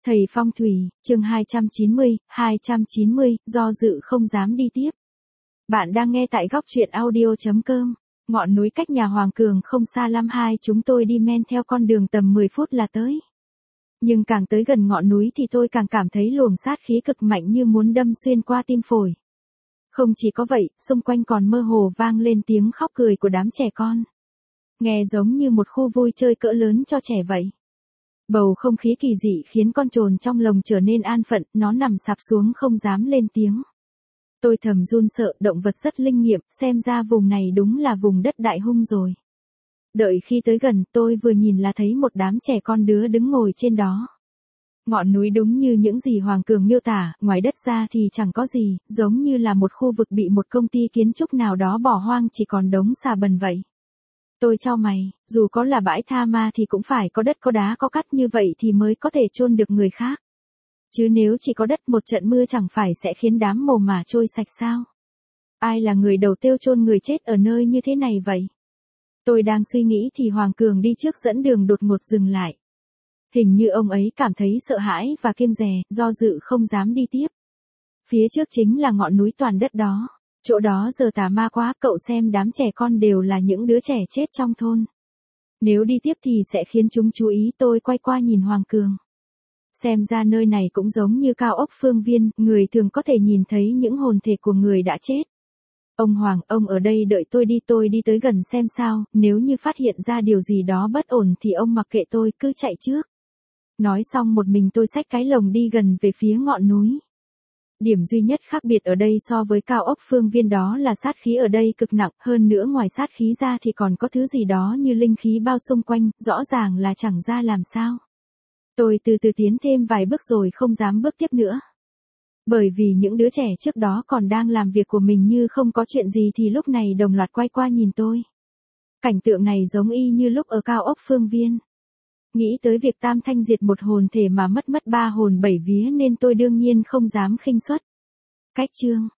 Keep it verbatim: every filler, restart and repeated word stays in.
Thầy phong thủy, chương hai trăm chín mươi, hai trăm chín mươi, do dự không dám đi tiếp. Bạn đang nghe tại góc truyện audio chấm com. Ngọn núi cách nhà Hoàng Cường không xa lắm, hai chúng tôi đi men theo con đường tầm mười phút là tới. Nhưng càng tới gần ngọn núi thì tôi càng cảm thấy luồng sát khí cực mạnh như muốn đâm xuyên qua tim phổi. Không chỉ có vậy, xung quanh còn mơ hồ vang lên tiếng khóc cười của đám trẻ con. Nghe giống như một khu vui chơi cỡ lớn cho trẻ vậy. Bầu không khí kỳ dị khiến con trồn trong lồng trở nên an phận, nó nằm sạp xuống không dám lên tiếng. Tôi thầm run sợ, động vật rất linh nghiệm, xem ra vùng này đúng là vùng đất đại hung rồi. Đợi khi tới gần, tôi vừa nhìn là thấy một đám trẻ con đứa đứng ngồi trên đó. Ngọn núi đúng như những gì Hoàng Cường miêu tả, ngoài đất ra thì chẳng có gì, giống như là một khu vực bị một công ty kiến trúc nào đó bỏ hoang, chỉ còn đống xà bần vậy. Tôi chau mày, dù có là bãi tha ma thì cũng phải có đất có đá có cát, như vậy thì mới có thể chôn được người khác. Chứ nếu chỉ có đất, một trận mưa chẳng phải sẽ khiến đám mồ mả trôi sạch sao? Ai là người đầu tiêu chôn người chết ở nơi như thế này vậy? Tôi đang suy nghĩ thì Hoàng Cường đi trước dẫn đường đột ngột dừng lại. Hình như ông ấy cảm thấy sợ hãi và kiêng dè, do dự không dám đi tiếp. Phía trước chính là ngọn núi toàn đất đó. Chỗ đó giờ tà ma quá, cậu xem đám trẻ con đều là những đứa trẻ chết trong thôn. Nếu đi tiếp thì sẽ khiến chúng chú ý. Tôi quay qua nhìn Hoàng Cường. Xem ra nơi này cũng giống như cao ốc Phương Viên, người thường có thể nhìn thấy những hồn thể của người đã chết. Ông Hoàng, ông ở đây đợi tôi đi, tôi đi tới gần xem sao, nếu như phát hiện ra điều gì đó bất ổn thì ông mặc kệ tôi, cứ chạy trước. Nói xong một mình tôi xách cái lồng đi gần về phía ngọn núi. Điểm duy nhất khác biệt ở đây so với cao ốc Phương Viên đó là sát khí ở đây cực nặng, hơn nữa ngoài sát khí ra thì còn có thứ gì đó như linh khí bao xung quanh, rõ ràng là chẳng ra làm sao. Tôi từ từ tiến thêm vài bước rồi không dám bước tiếp nữa. Bởi vì những đứa trẻ trước đó còn đang làm việc của mình như không có chuyện gì thì lúc này đồng loạt quay qua nhìn tôi. Cảnh tượng này giống y như lúc ở cao ốc Phương Viên. Nghĩ tới việc tam thanh diệt một hồn thể mà mất mất ba hồn bảy vía nên tôi đương nhiên không dám khinh suất. Cách chương